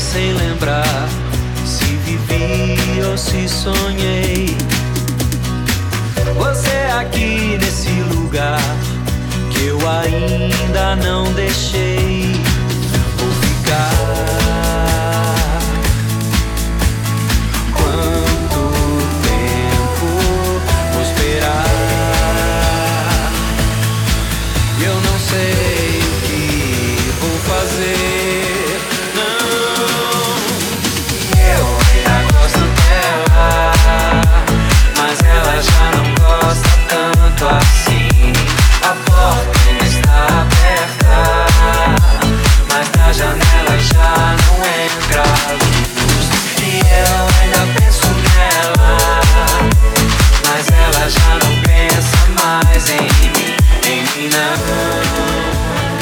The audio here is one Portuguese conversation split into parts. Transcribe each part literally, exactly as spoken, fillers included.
sem lembrar se vivi ou se sonhei. Você aqui nesse lugar que eu ainda não deixei. Vou ficar. Quanto tempo vou esperar? Eu não sei o que vou fazer. Não. Eu ainda gosto dela, mas ela já não gosta tanto assim. A porta ainda está aberta, mas da janela já não entra luz. E eu ainda penso nela, mas ela já não pensa mais em mim, em mim não.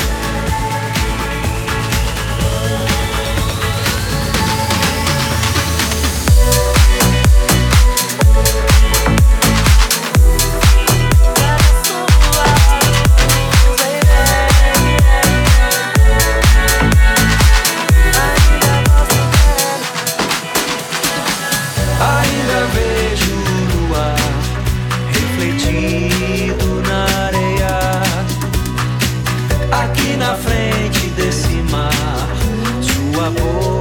Ainda vejo o luar refletido na areia, aqui na frente desse mar, sua boca